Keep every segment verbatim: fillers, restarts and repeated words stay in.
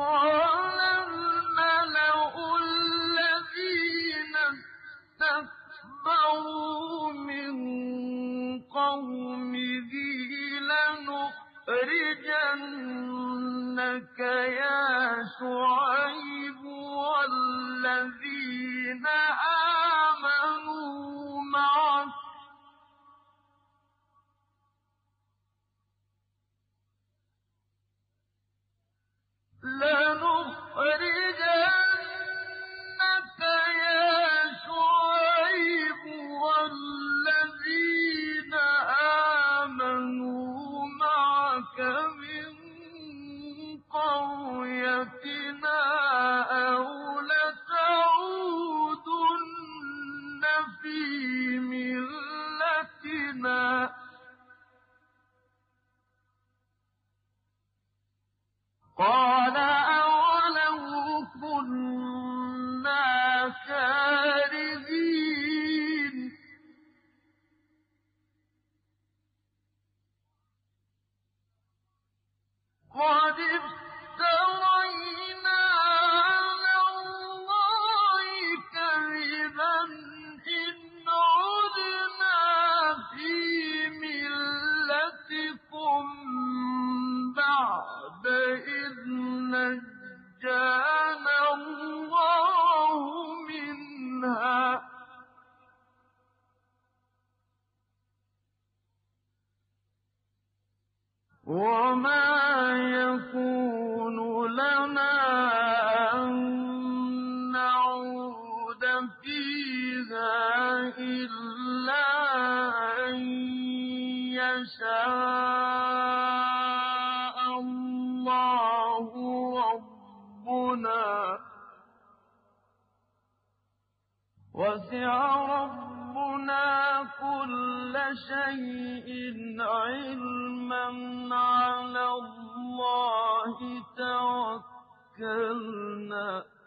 قال الملأ الذين استكبروا من قومه لنخرجنك يا شعيب والذين آمنوا معك لنخرجنك يا شعيب والذين آمنوا معك من قريتنا أو لتعودن في ملتنا قال أولو كنا كارهين قد افترينا على الله كذبا إن عدنا في ملتكم بعد إذ نجانا الله منها وما يكون لنا أن نعود فيها إلا أن يشاء الله ربنا وسع ربنا كل شيء علما على الله توكلنا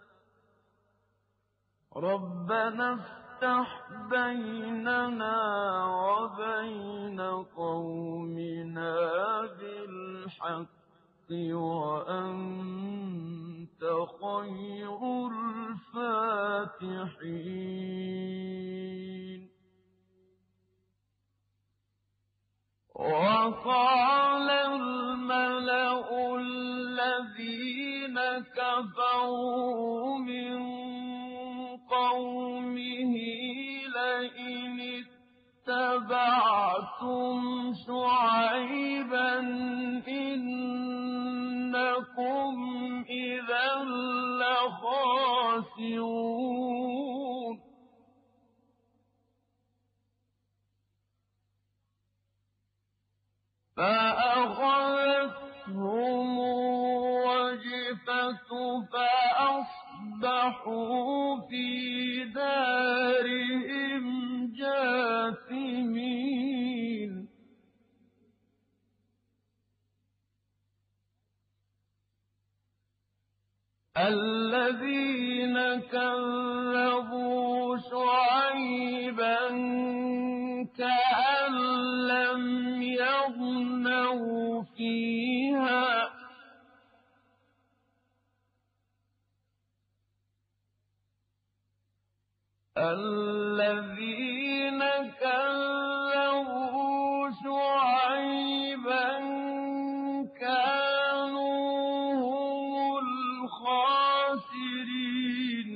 ربنا افتح بيننا وبين قومنا بالحق وأنت خير الفاتحين وقال الملأ الذين كفروا من قومه لئن اتبعتم شعيبا إنكم إذا لخاسرون فأخذتهم الرجفة فأصبحوا في دارهم جاثمين الذين كذبوا شعيبا كأن لم يغنوا فيها الذين كذبوا شعيبا كانوا هم الخاسرين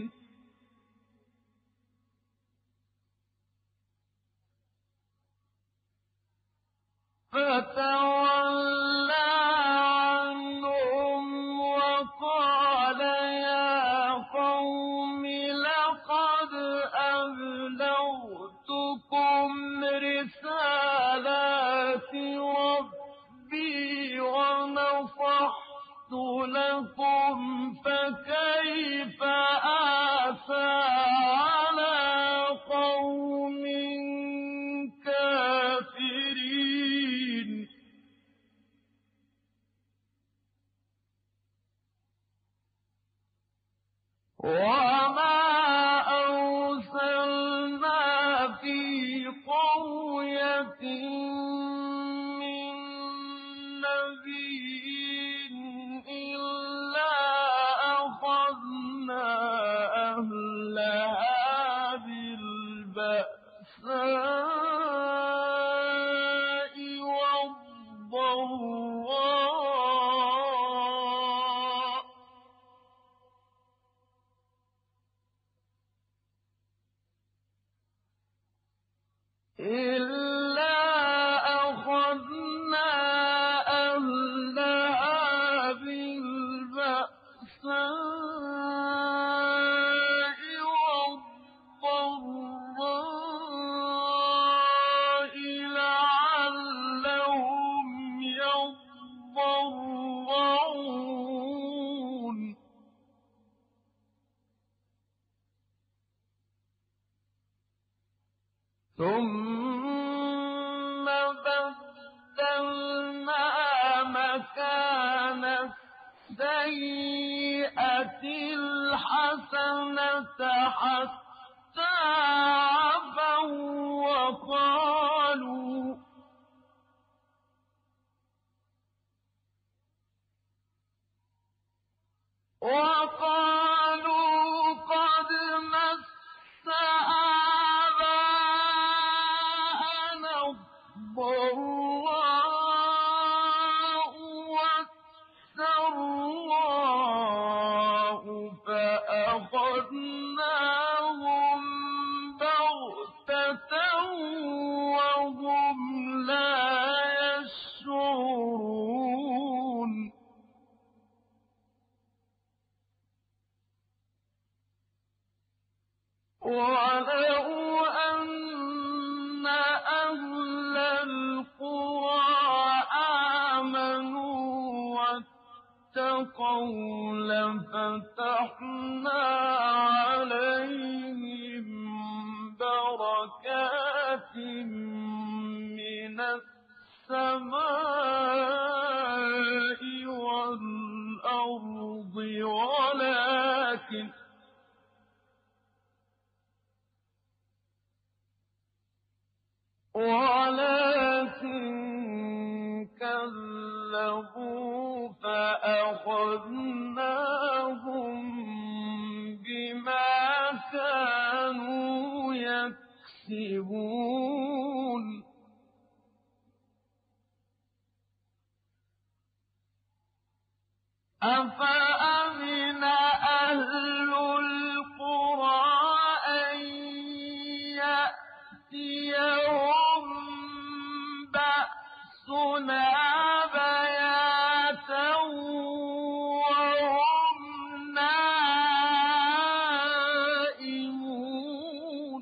فتولى عنهم وقال يا قوم لقد أبلغتكم رسالات ربي ونصحت لكم فكيف آسى على قوم كافرين وما أرسلنا في قرية من نبي إلا مكان السيئة الحسنة حتى عفوا وقالوا وقالوا قد مس آباءنا الضراء والسراء فأخذناهم بغتة وهم لا يشعرون ولو أن أهل القرى آمنوا واتقوا لفتحنا عليهم بركات من السماء والأرض ولكن ولكن كذبوا فأخذناهم بما كانوا يكسبون أفأمن أهل القرى أن يأتيهم بأسنا بياتا وهم نائمون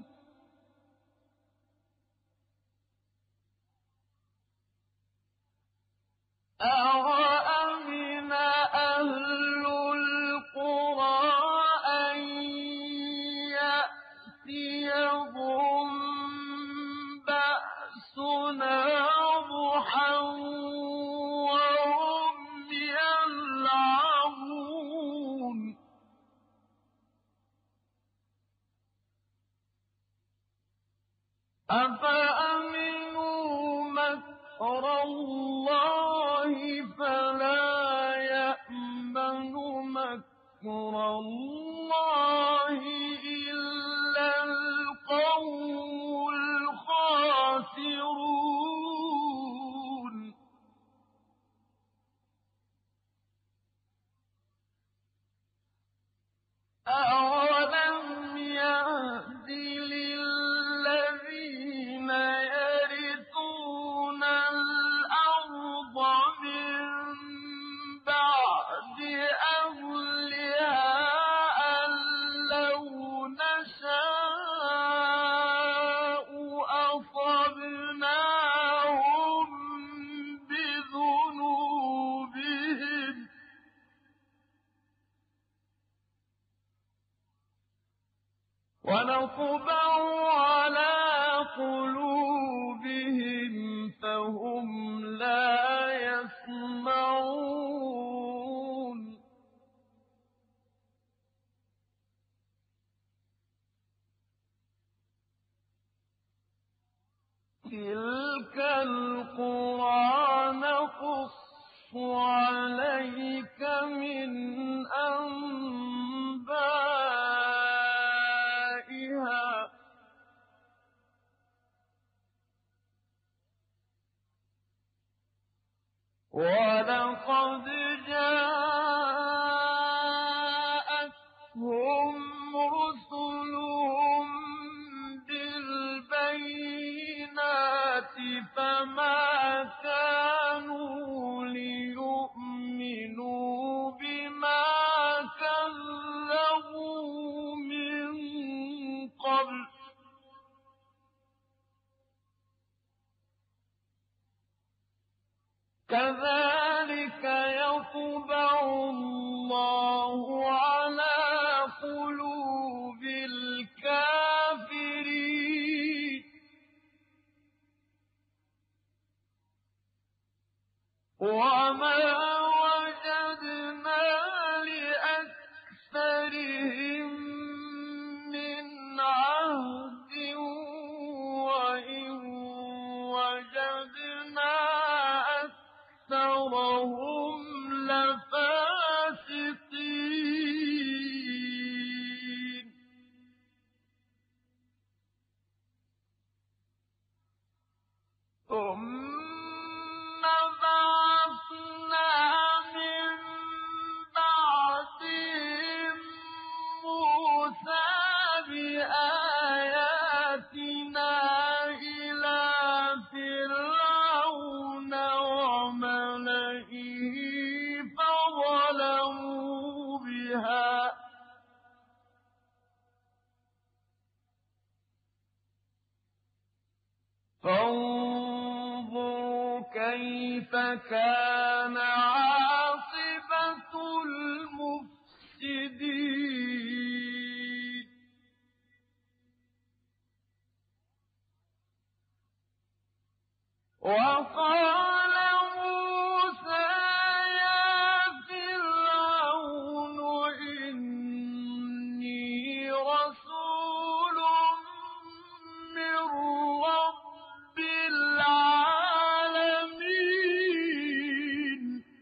أوأمن أهل القرى أن يأتيهم بأسنا ضحى وهم يلعبون أفأمنوا مكر الله فلا يأمن مكر الله إلا القوم الخاسرون أولم يهد للذين يرثون الأرض من بعد أهلها أن لو نشاء أصبناهم بذنوبهم ونطبع على قلوبهم فهم لا يسمعون تلك القرى نقص عليك من أنبائها ولقد جاءتهم رسلهم بالبينات فما كانوا ليؤمنوا بما كذبوا من قبل كذلك يطبع الله على قلوب الكافرين وما كان عاقبة المفسدين وقال موسى يا فرعون إني رسول من رب العالمين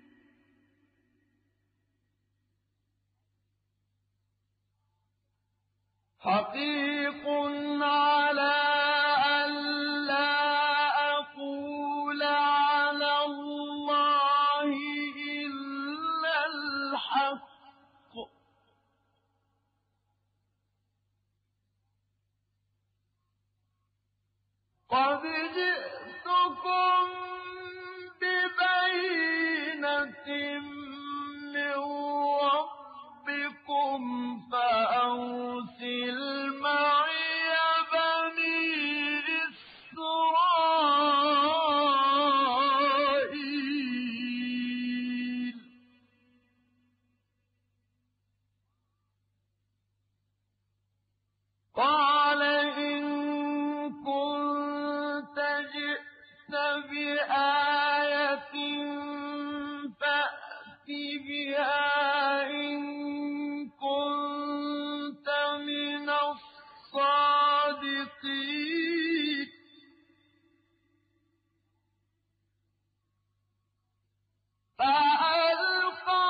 حقيق على أن لا أقول على الله إلا الحق قد جئتكم ببينة من ربكم فأرسل معي بني إسرائيل قال إن كنت جئت بآية فأت بها إن كنت من الصادقين فألقى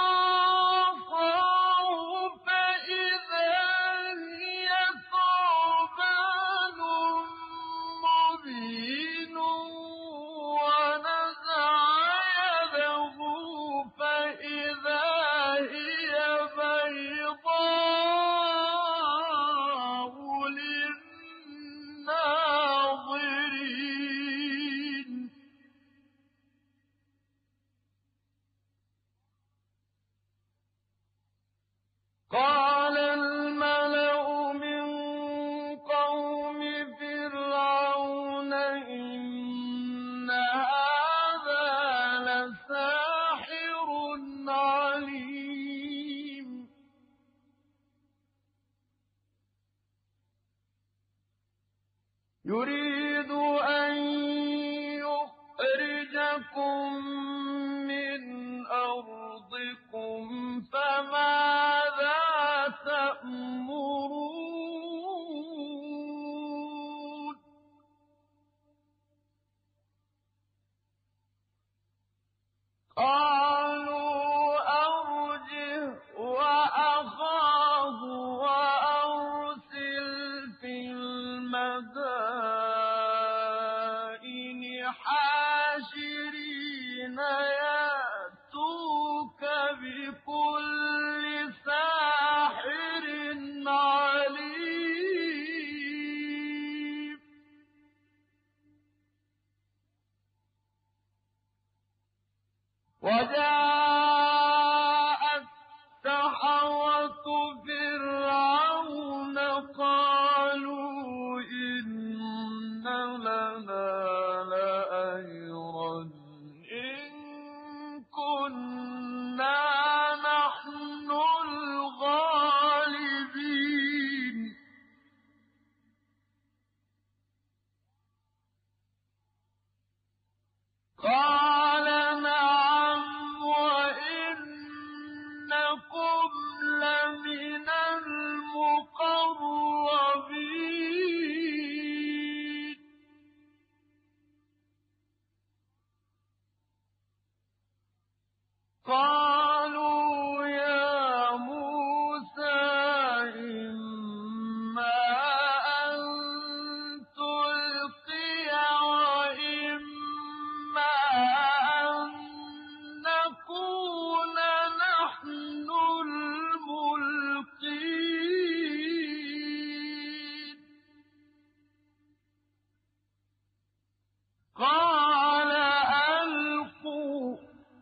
عصاه فإذا هي ثعبان مبين ونزع يده فإذا هي بيضاء للناظرين قال الملأ من قوم فرعون إن هذا لساحر عليم يريد أن يخرجكم من أرضكم فماذا تأمرون قالوا أرجه وأخاه وأرسل في المدائن حاشرين يأتوك بكل ساحر عليم وجاء السحرة فرعون قالوا إن لنا لأجرا إن كنا نحن الغالبين قال نعم وإنكم لمن المقربين قالوا يا موسى إما أن تلقي وإما أن نكون نحن الملقين قال ألقوا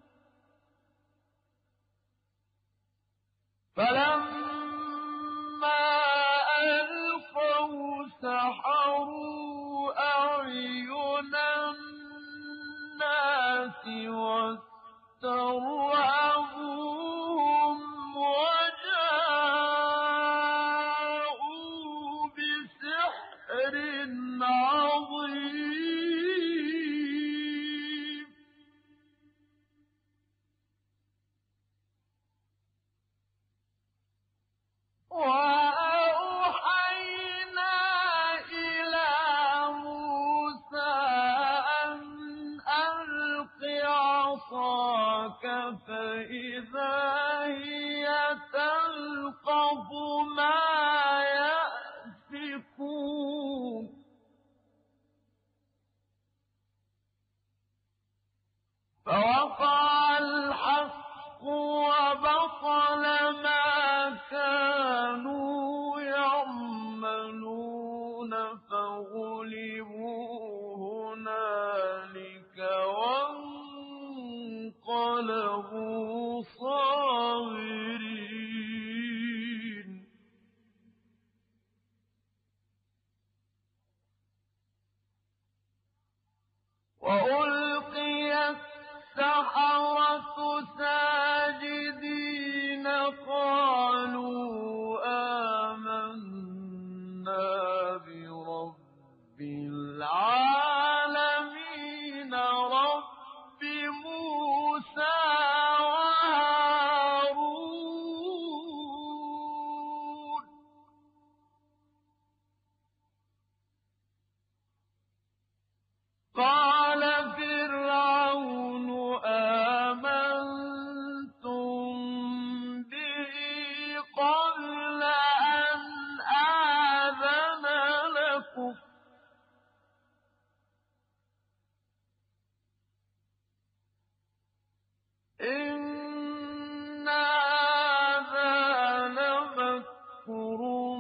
فلما ألقوا سحروا أعين الناس واسترهبوهم فإذا هي تلقف ما يأفكون فوقع الحق وبطل ما كانوا يعملون فغلبوا هنالك وانقلبوا صاغرين وألقي السحرة ساجدين قالوا آمنا برب العالمين رب موسى وهارون قال فرعون آمنتم به قبل أن آذن لكم إن هذا لمكر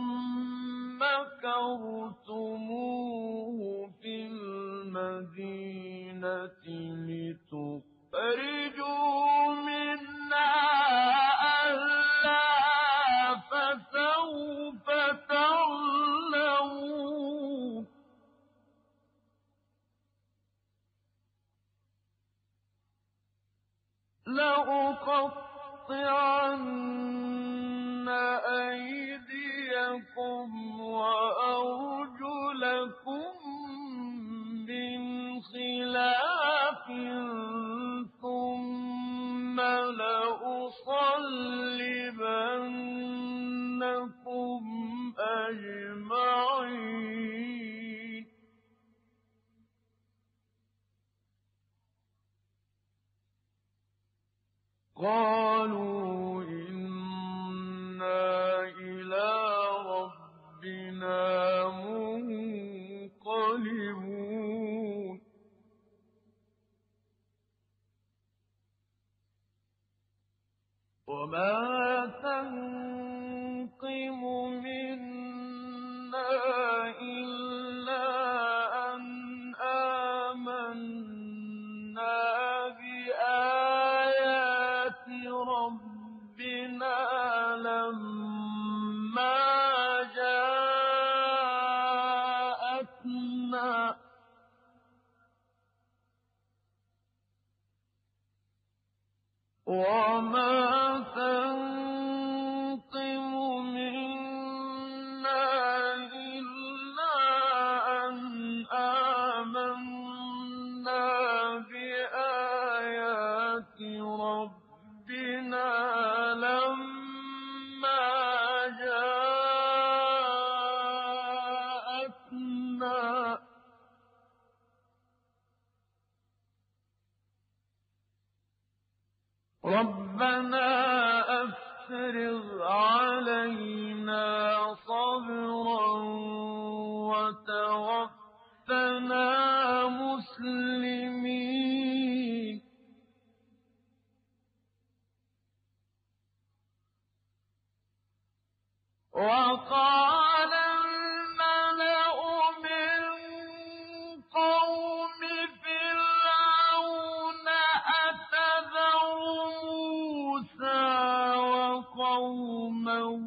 مكرتموه في المدينة لتخرجوا منها أهلها فسوف تعلمون لأقطعن أيديكم وأرجلكم من خلاف ثم لأصلبنكم أجمعين قالوا إنا إلى ربنا منقلبون وما تنقم منا إلا أن آمنا بآيات ربنا لما جاءتنا وما تنقم منا إلا أن آمنا بآيات ربنا لما جاءتنا ربنا أفرغ علينا صبرا وتوفنا مسلمين وقال الملأ من قوم فرعون أتذر موسى وقومه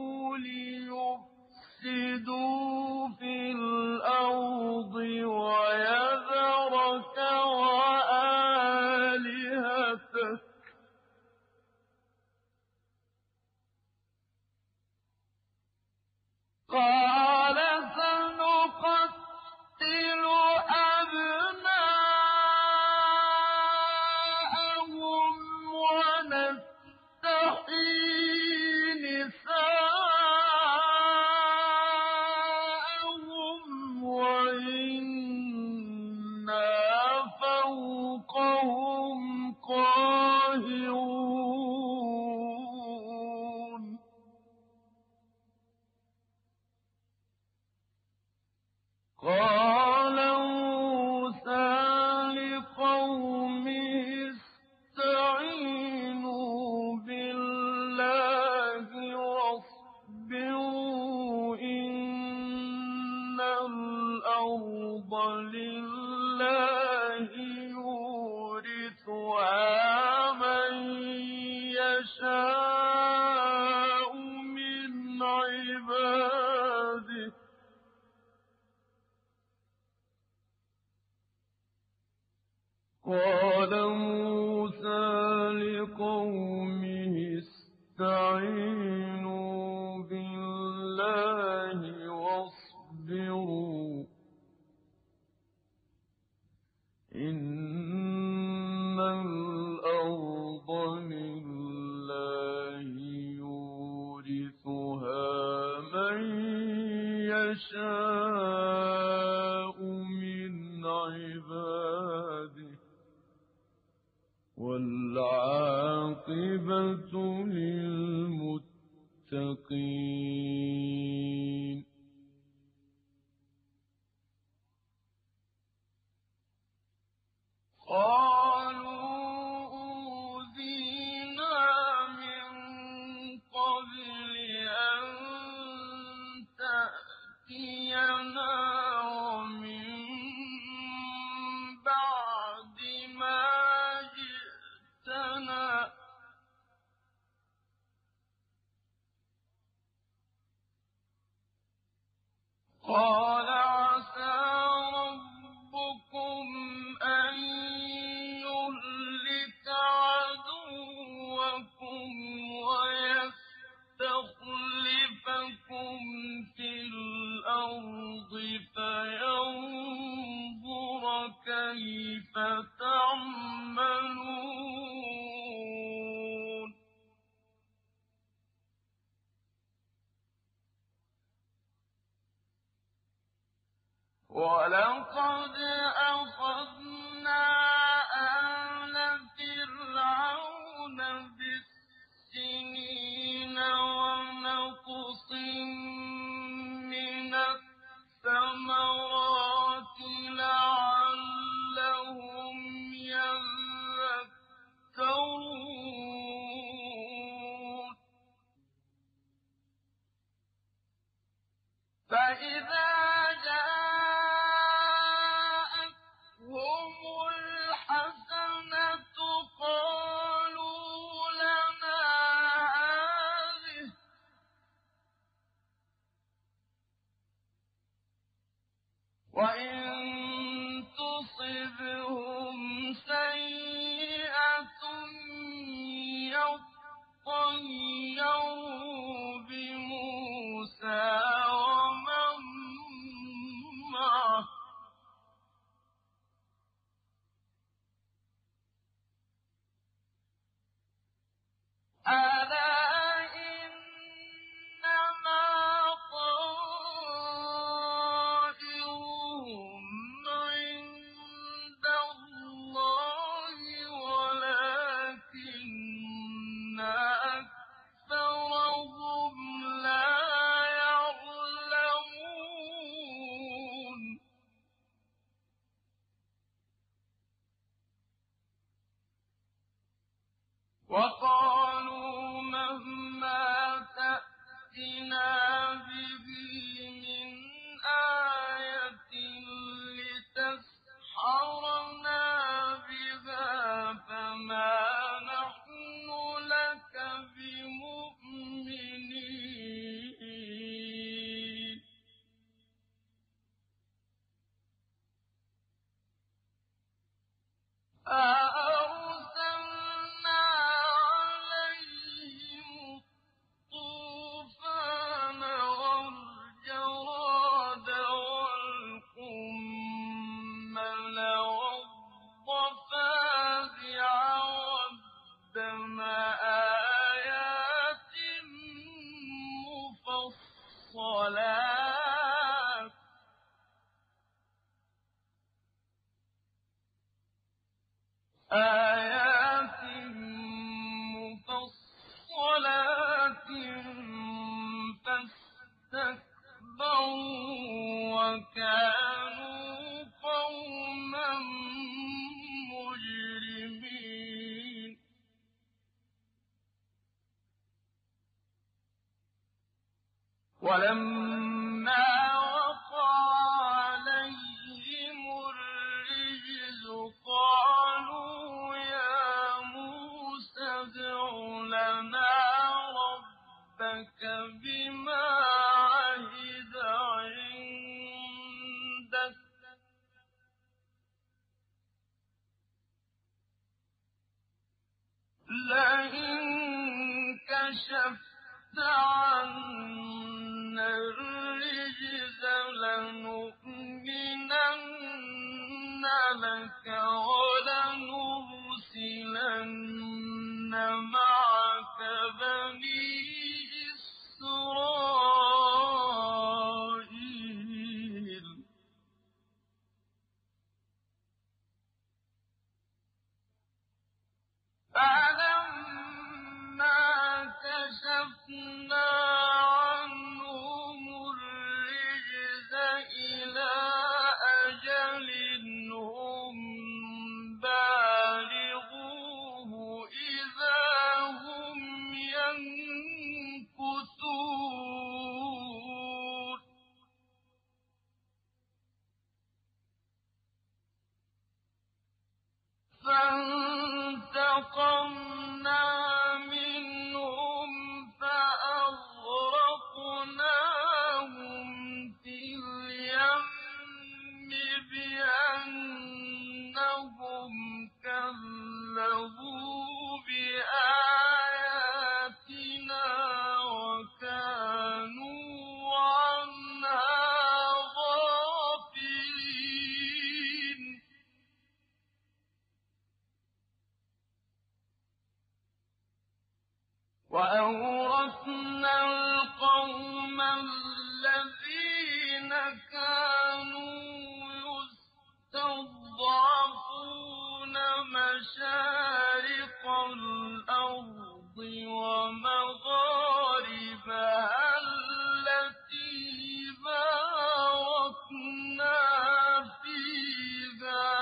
ليفسدوا في الأرض ويذرك وآلهتك قال سنقتل أبناءهم ونستحيي نساءهم يشاء من عباده قال موسى لقومه استعينوا بالله واصبروا إن الأرض لله يورثها من يشاء من عباده والعاقبة للمتقين قالوا أوذينا من قبل أن تأتينا ومن بعد ما جئتنا قال عسى ربكم أن يهلك عدوكم ويستخلفكم في الأرض فينظر كيف تعملون ولقد أخذنا آل فرعون بالسنين ونقص من الثمرات لعلهم يذكرون فإذا جاءتهم الحسنة قالوا لنا هذه وإن تصبهم سيئة يطيروا بموسى ومن معه ألا إنما طائرهم عند الله ولكن أكثرهم لا يعلمون وقالوا مهما تأتنا به من آية لتسحرنا بها فما نحن لك بمؤمنين أَأَرْسَلْنَا عَلَيْهِمُ الطُّوفَانَ وَالْجَرَادَ وَالْقُمَّلَ وَالضَّفَادِعَ وَالدَّمَ آيَاتٍ مُفَصَّلَاتٍ آيات مفصلات فاستكبروا وكانوا قوما مجرمين ولما وقع عليهم الرجز قالوا يا موسى ادع لنا ربك بما عهد عندك لئن كشفت عنا الرجز لنؤمنن لك ولنرسلن معك بني إسرائيل فلما كشفنا عنهم الرجز إلى أجل هم بالغوه إذا هم ينكثون فانتقمنا منهم فأغرقناهم في اليم بأنهم كذبوا بآياتنا وكانوا عنها غافلين وأورثنا القوم الذين كانوا يستضعفون مشارق الأرض ومغاربها التي باركنا فيها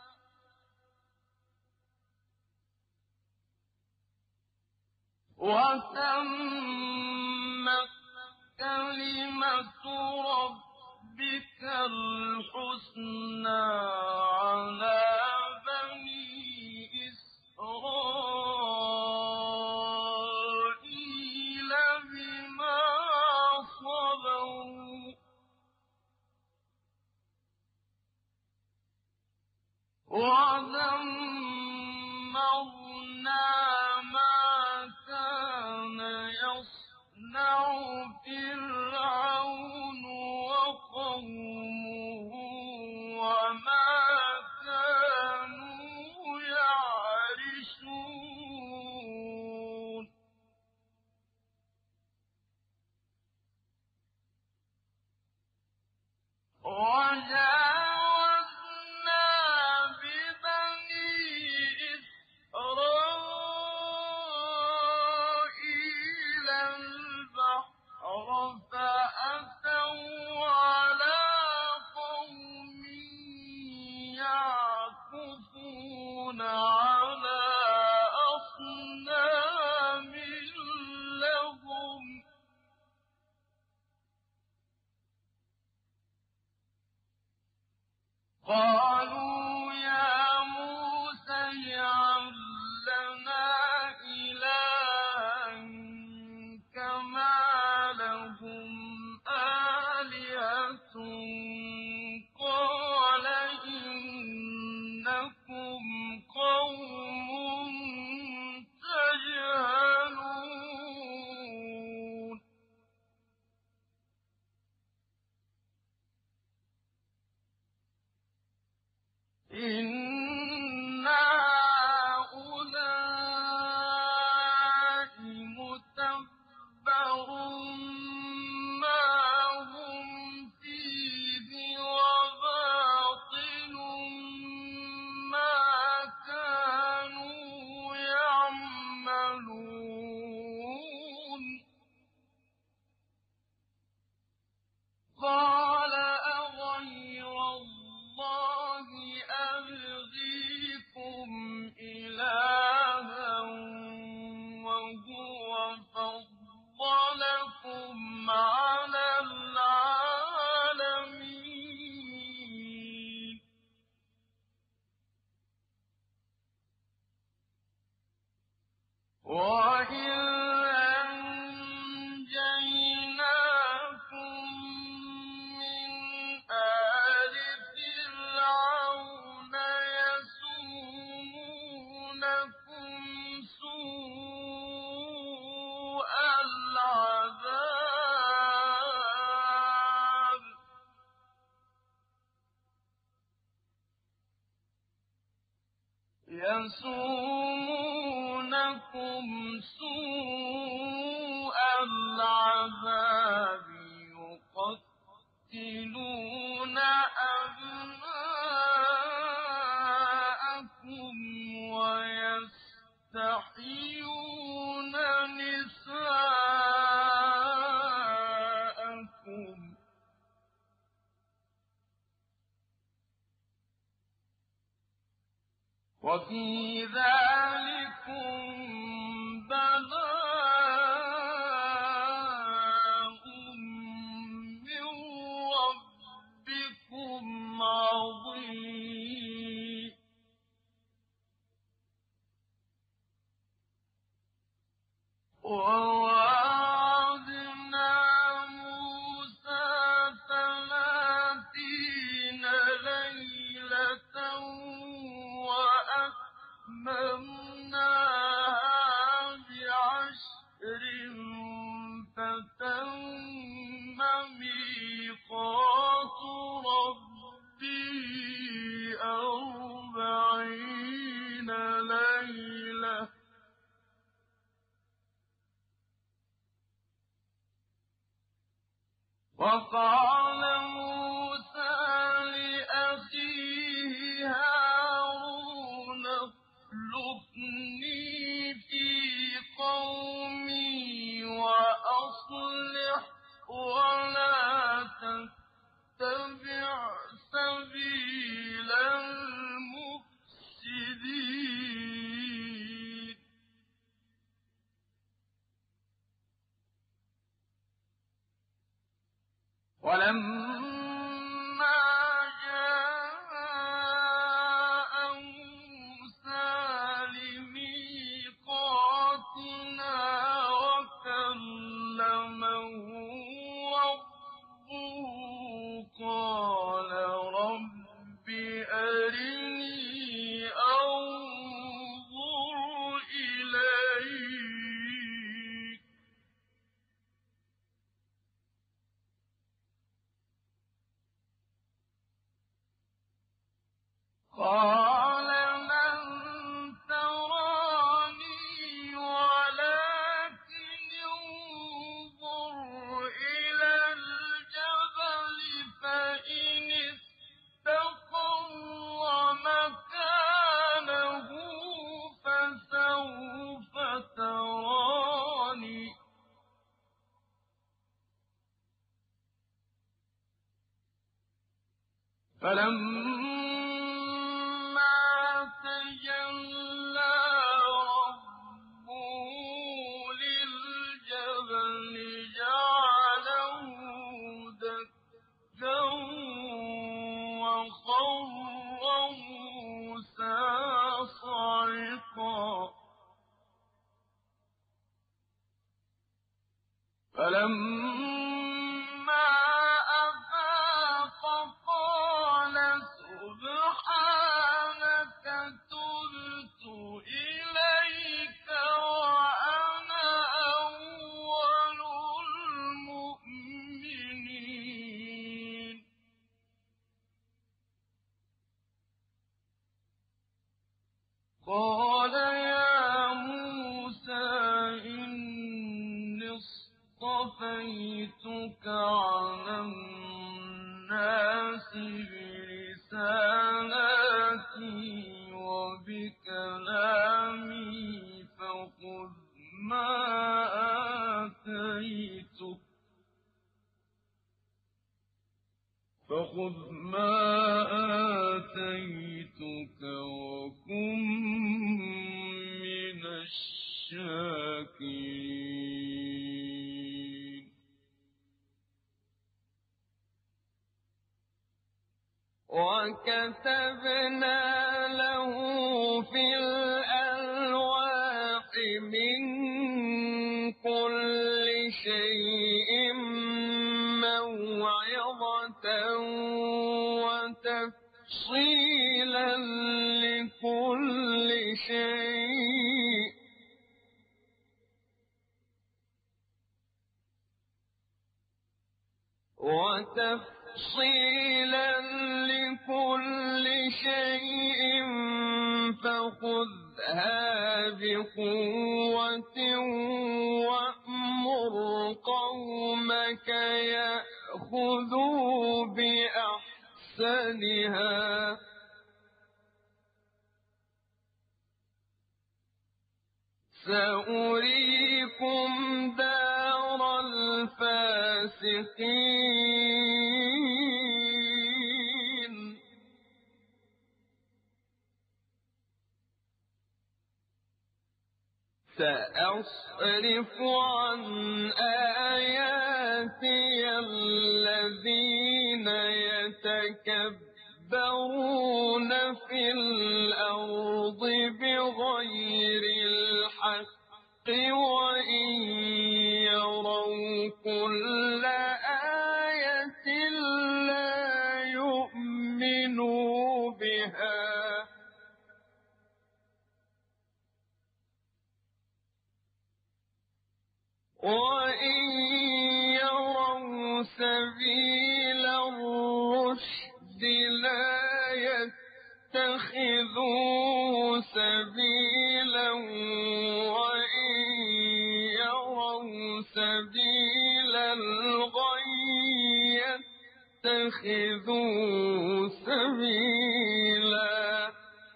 وتمت كلمة ربك الحسنى على بني إسرائيل بما صبروا ودمرنا ما كان يصنع فرعون وقومه وما كانوا يعرشون وجاوزنا ببني إسرائيل البحر فأتوا على قوم يعكفون على أصنام لهم قالوا يا موسى اجعل لنا إلها كما لهم آلهة قال إنكم قوم تجهلون إن هؤلاء متبر ما هم فيه وباطل ما كانوا يعملون قال أغير الله أبغيكم إلها وهو فضلكم على العالمين وإذ سوء العذاب يقتلون أبناءكم ويستحيون نساءكم وفي ذلكم بلاء من ربكم عظيم ووعدنا موسى ثلاثين ليلة وأتممناها بعشر فتم ميقات ربي أربعين ليلة وقال موسى لأخيه هارون اخلفني في قومي وأصلح ولا تتبع سبيل المفسدين ولما جاء موسى لميقاتنا وكلمه ربه قال رب أرني أنظر إليك قال لن تراني ولكن انظر إلى الجبل فإن استقر مكانه فسوف تراني فلما تجلى ربه للجبل جعله دكا وخر موسى صعقا فلما أفاق قال سبحانك تبت إليك وأنا أول المؤمنين قال يا موسى إني اصطفيتك على الناس برسالاتي وبكلامي فخذ ما آتيتك فخذ ما آتيتك وكن من الشاكرين وكتبنا له في الألواح من كل شيء موعظة وتفصيلا لكل شيء وتفصيلا لكل شيء فخذها خذها بقوة وأمر قومك يأخذوا بأحسنها سأريكم دار الفاسقين سأصرف عن آياتي الذين يتكبرون في الأرض بغير الحق وإن يروا كل آية لا يؤمنوا بها وإن يروا سبيل الرشد لا يتخذوه سبيلا وإن يروا سبيل الغي يتخذوه سبيلا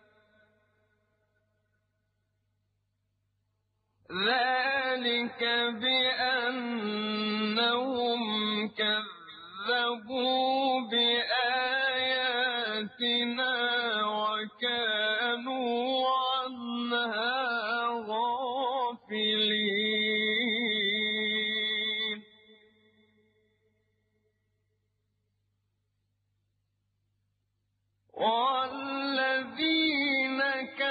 ذلك بأنهم كذبوا بآياتنا وكانوا عنها غافلين والذين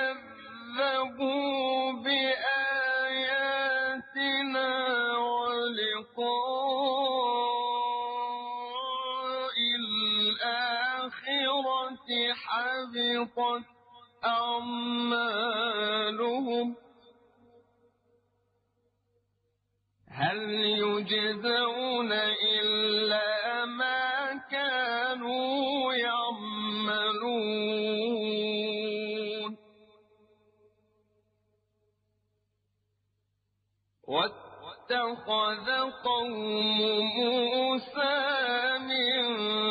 كذبوا بآياتنا ولقاء الآخرة حبطت أعمالهم هل يجزون إلا ما كانوا يعملون واتخذ قوم موسى من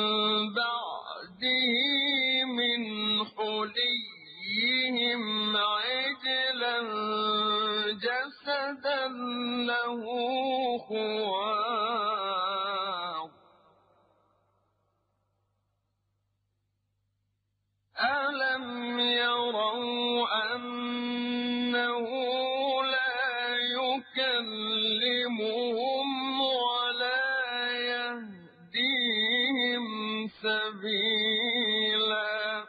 بعده من حليهم عجلا جسدا له خوار ألم يروا أنه يكلمهم ولا يهديهم سبيلا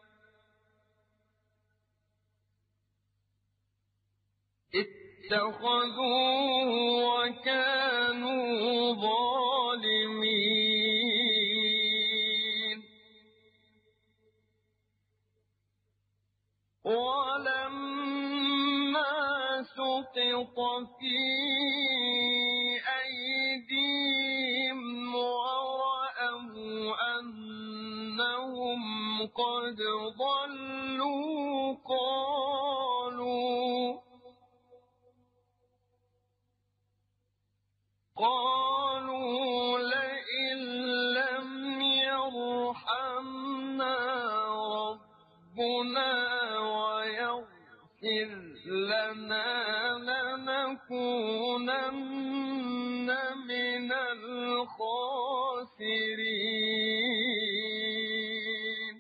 اتخذوه وكانوا ظالمين ولما سقط في أيديهم ورأوا أنهم قد ضلوا قالوا قالوا لئن لم يرحمنا ربنا ويغفر لنا لنكونن من الخاسرين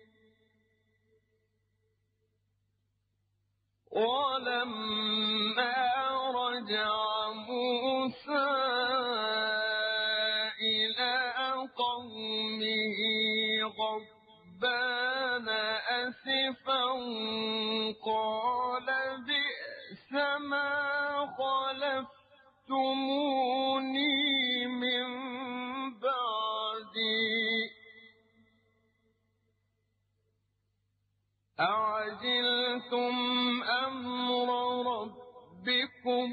ولما رجع موسى إلى قومه غضبان أسفا قال بئس ما خلفتموني من بعدي أعجلتم أمر ربكم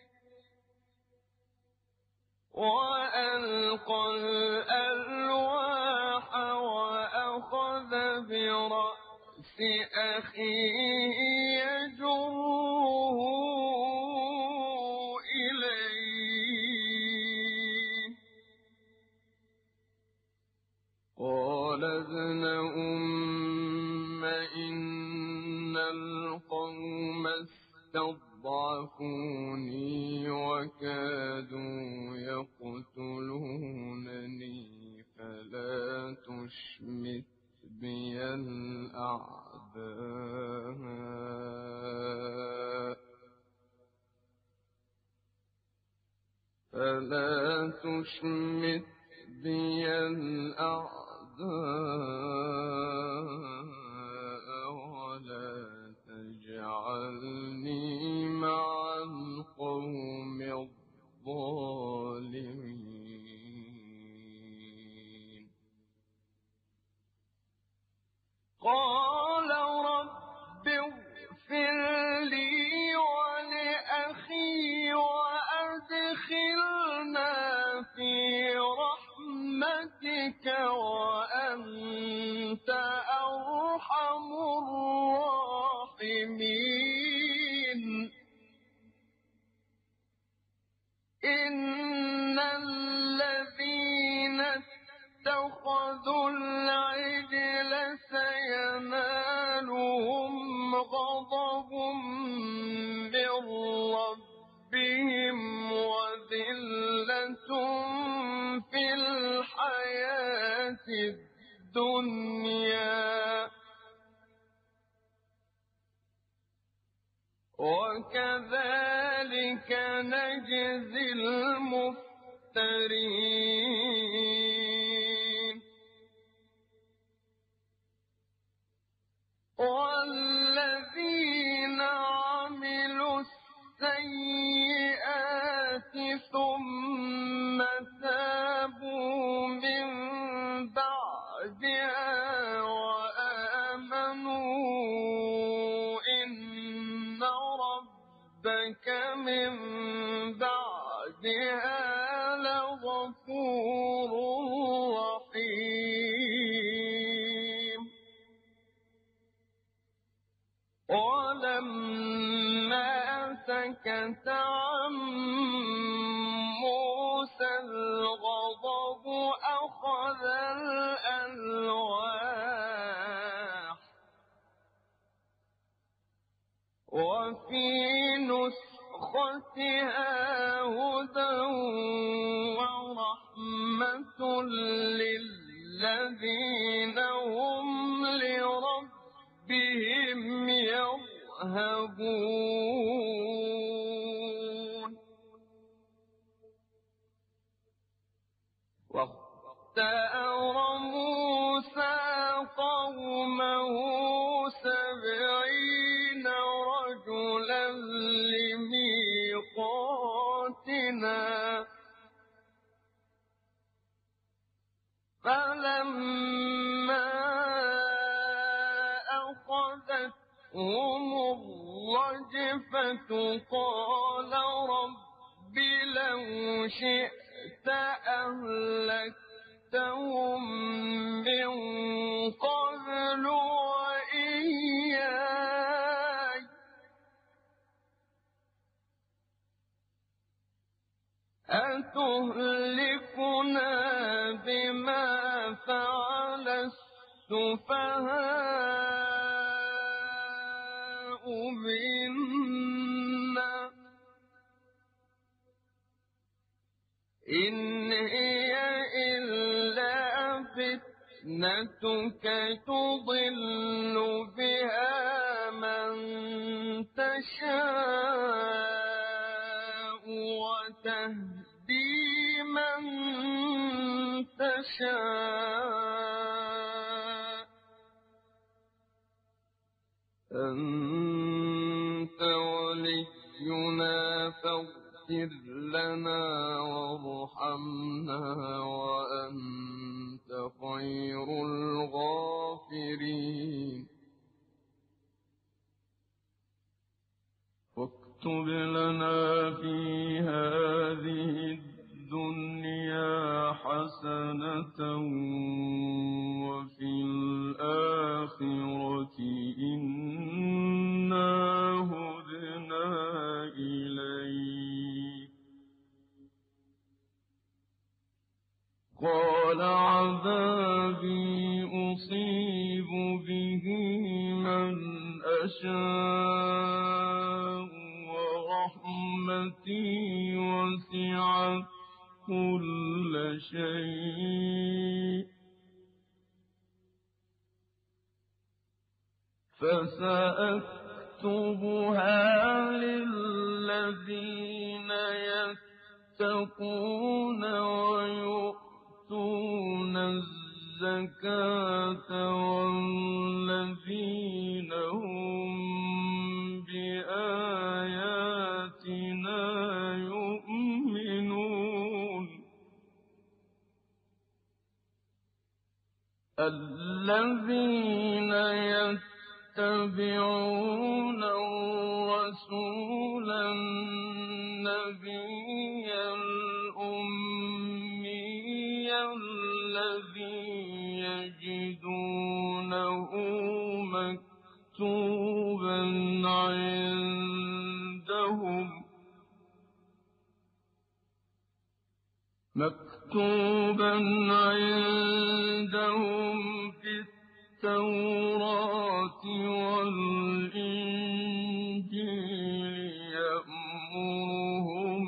وألقى الألواح وأخذ برأس أخيه يجره إليه قال ابن أم إن القوم استضعفوني وكادوا يقتلونني فلا تشمت بي الأعداء فلا تشمت بي الأعداء ولا تجعلني مع القوم الظالمين قال رب اغفر لي ولأخي وأدخلنا في رحمتك وأنت أرحم الراحمين إن الذين اتخذوا العجل سينالهم غضب من ربهم وذلة في الحياة الدنيا وكذلك نجزي المفترين والذين عملوا السيئات ثم تابوا من بعدها وآمنوا إن ربك من بعدها لغفور رحيم ولما سكت عن موسى الغضب أخذ الألواح وفي نسختها هدى ورحمة للذين هم لربهم يرهبون واختار موسى قومه سبعين رجلا لميقاتنا فلما أخذتهم الرجفة قال رب لو شئت أهلكتهم من قبل وإياي أتهلكنا بما فعل السفهاء منا إن هي إلا فتنتك تضل بها من تشاء وتهدي من تشاء أنت ولينا فاغفر لنا وارحمنا وأنت خير الغافرين واكتب لنا في هذه الدنيا حسنة وفي الآخرة إنا هدنا ولعذابي أصيب به من أشاء ورحمتي وسعت كل شيء فسأكتبها للذين يتقون ويؤتون الزكاة والذين هم بآياتنا يؤمنون الذين يتبعون الرسول النبي الأمي الذي يجدونه مكتوبا عندهم مكتوبا عندهم في التوراة والإنجيل يأمرهم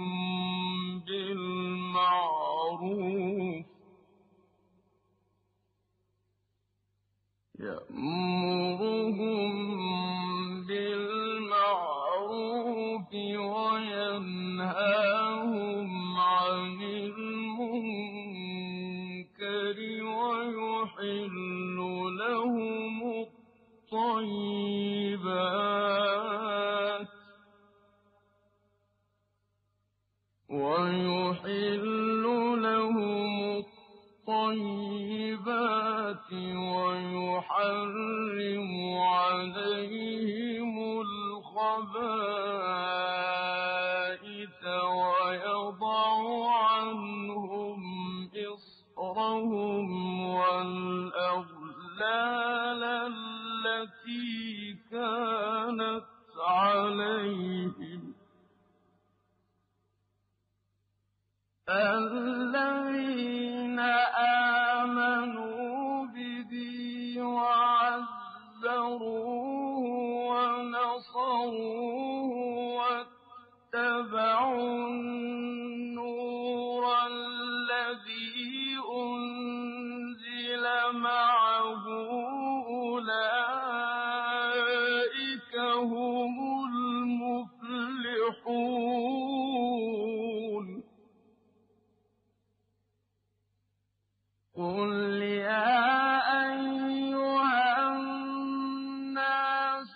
بالمعروف يأمرهم بالمعروف وينهاهم عن المنكر ويحل لهم الطيبات ويحل لهم الطيبات ويحرم عليهم الخبائث ويضع عنهم إصرهم والأغلال التي كانت عليهم الذين آمنوا به وعزروه ونصروه واتبعوا النور الذي أنزل معه أولئك هم المفلحون قل يا أيها الناس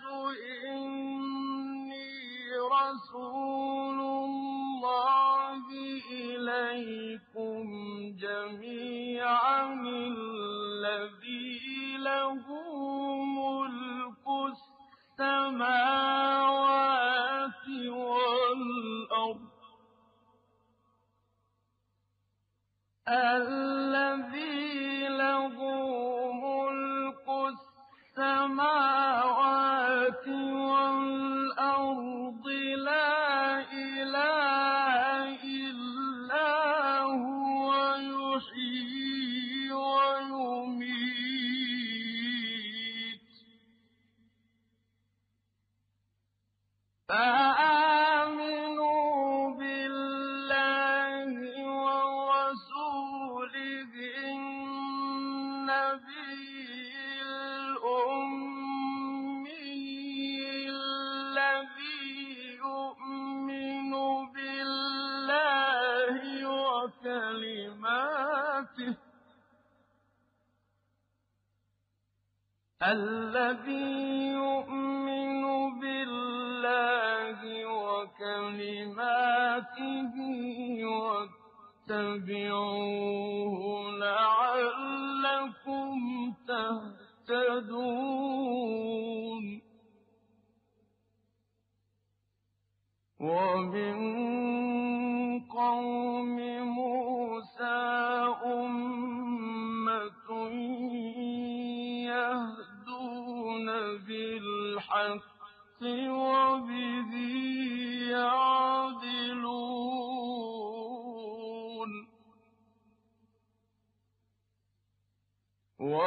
إني رسول الله إليكم جميعا الذي له ملك السماوات والأرض الذي له ملك السماوات والأرض لا إله إلا هو يحيي ويميت فآمنوا بالله ورسوله النبي الأمي الذي يؤمن بالله وكلماته الذي يؤمن بالله وكلماته واتبعوه لعلكم تهتدون ومن قوم موسى أمة يهدون بالحق وبه يعدلون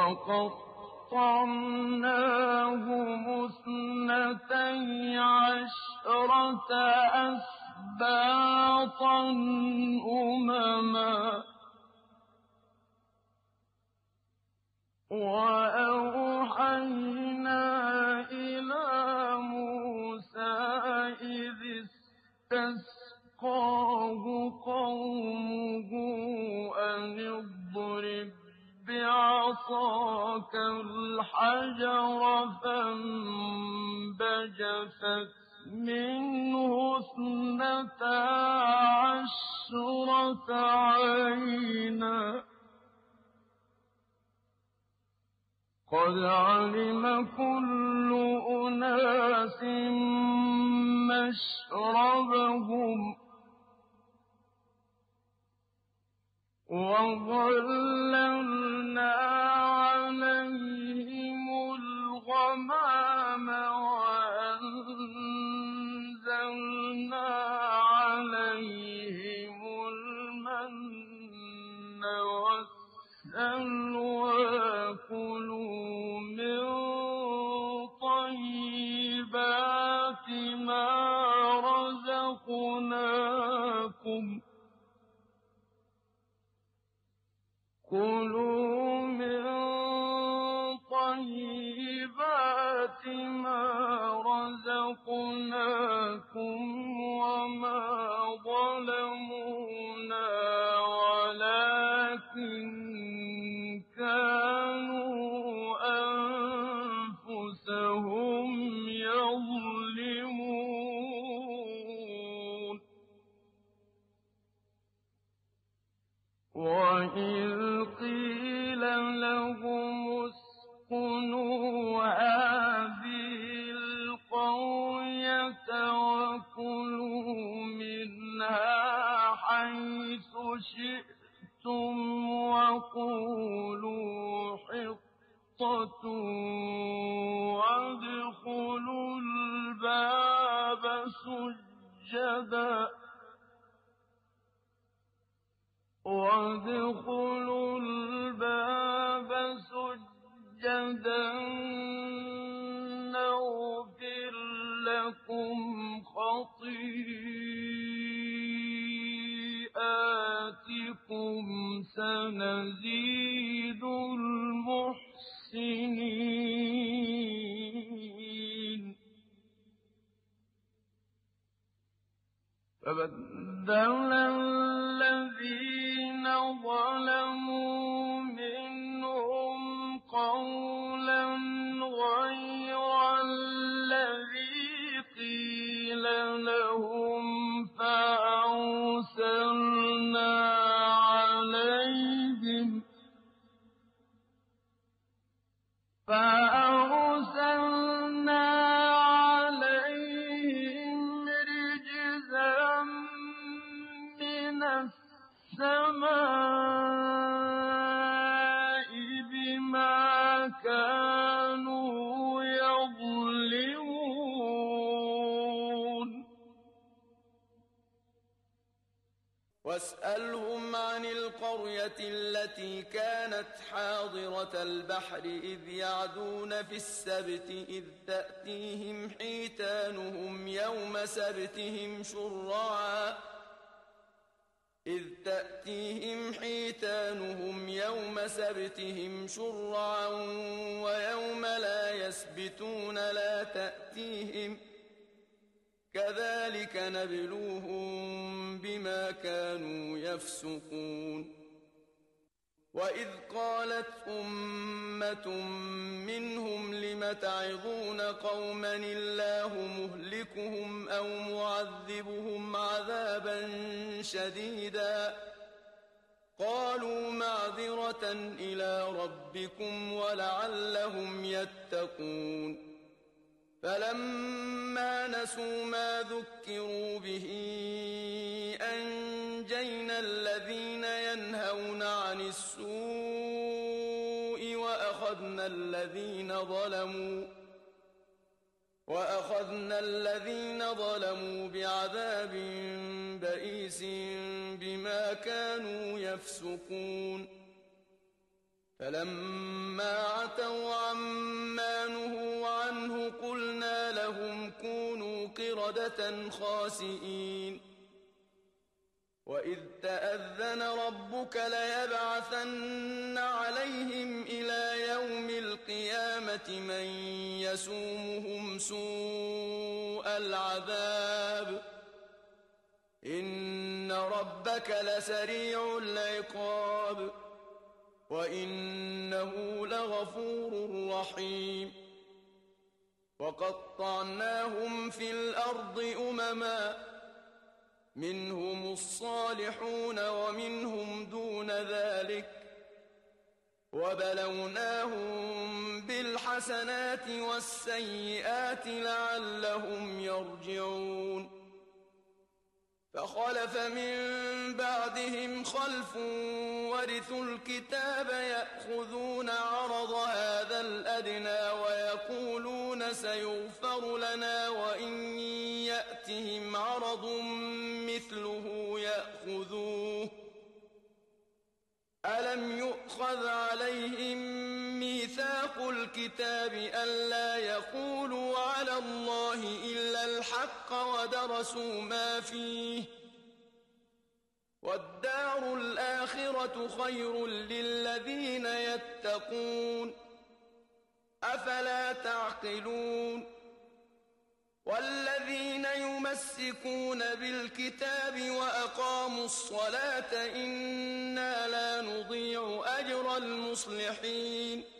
وقطعناهم اثنتي عشرة أسباطا أمما وأوحينا إلى موسى إذ استسقاه قومه أن اضرب بعصاك الحجر فانبجست منه اثنتا عشرة عينا قد علم كل أناس مشربهم وظللنا عليهم الغمام وأنزلنا عليهم المن والسلوى كلوا من طيبات ما رزقناكم كلوا من طيبات ما رزقناكم وما ظلمونا ولكن كانوا أنفسهم يظلمون وإذ قيل لهم اسكنوا هذه القرية وكلوا منها حيث شئتم وقولوا حطة وادخلوا الباب سجدا وادخلوا الباب سجدا نغفر لكم خطيئاتكم سنزيد المحسنين فبدل الذين ظلموا منهم قولا غير الذي قيل لهم فأرسلنا عليهم فأرسلنا عليهم رجزا من السماء بما كانوا يظلمون واسألهم عن القرية التي كانت حاضرة البحر إذ يعدون في السبت إذ تأتيهم حيتانهم يوم سبتهم شرعا إذ تأتيهم حيتانهم يوم سبتهم شرعا ويوم لا يسبتون لا تأتيهم كذلك نبلوهم بما كانوا يفسقون وإذ قالت أمة منهم لم تعظون قوما الله مهلكهم أو معذبهم عذابا شديدا قالوا معذرة إلى ربكم ولعلهم يتقون فلما نسوا ما ذكروا به أنجينا الذين ينهون عن السوء وأخذنا الذين ظلموا وأخذنا الذين ظلموا بعذاب بئيس بما كانوا يفسقون فلما عتوا عما نهوا عنه قلنا لهم كونوا قردة خاسئين وإذ تأذن ربك ليبعثن عليهم إلى يوم القيامة من يسومهم سوء العذاب إن ربك لسريع العقاب وإنه لغفور رحيم وقطعناهم في الأرض أمما منهم الصالحون ومنهم دون ذلك وبلوناهم بالحسنات والسيئات لعلهم يرجعون فخلف من بعدهم خلف ورثوا الكتاب يأخذون عرض هذا الأدنى ويقولون سيغفر لنا وإن يأتهم عرض مثله يأخذوه ألم يؤخذ عليهم ميثاق الكتاب ألا يقولوا على الله إلا الحق ودرسوا ما فيه والدار الآخرة خير للذين يتقون أفلا تعقلون والذين يمسكون بالكتاب وأقاموا الصلاة إنا لا نضيع أجر المصلحين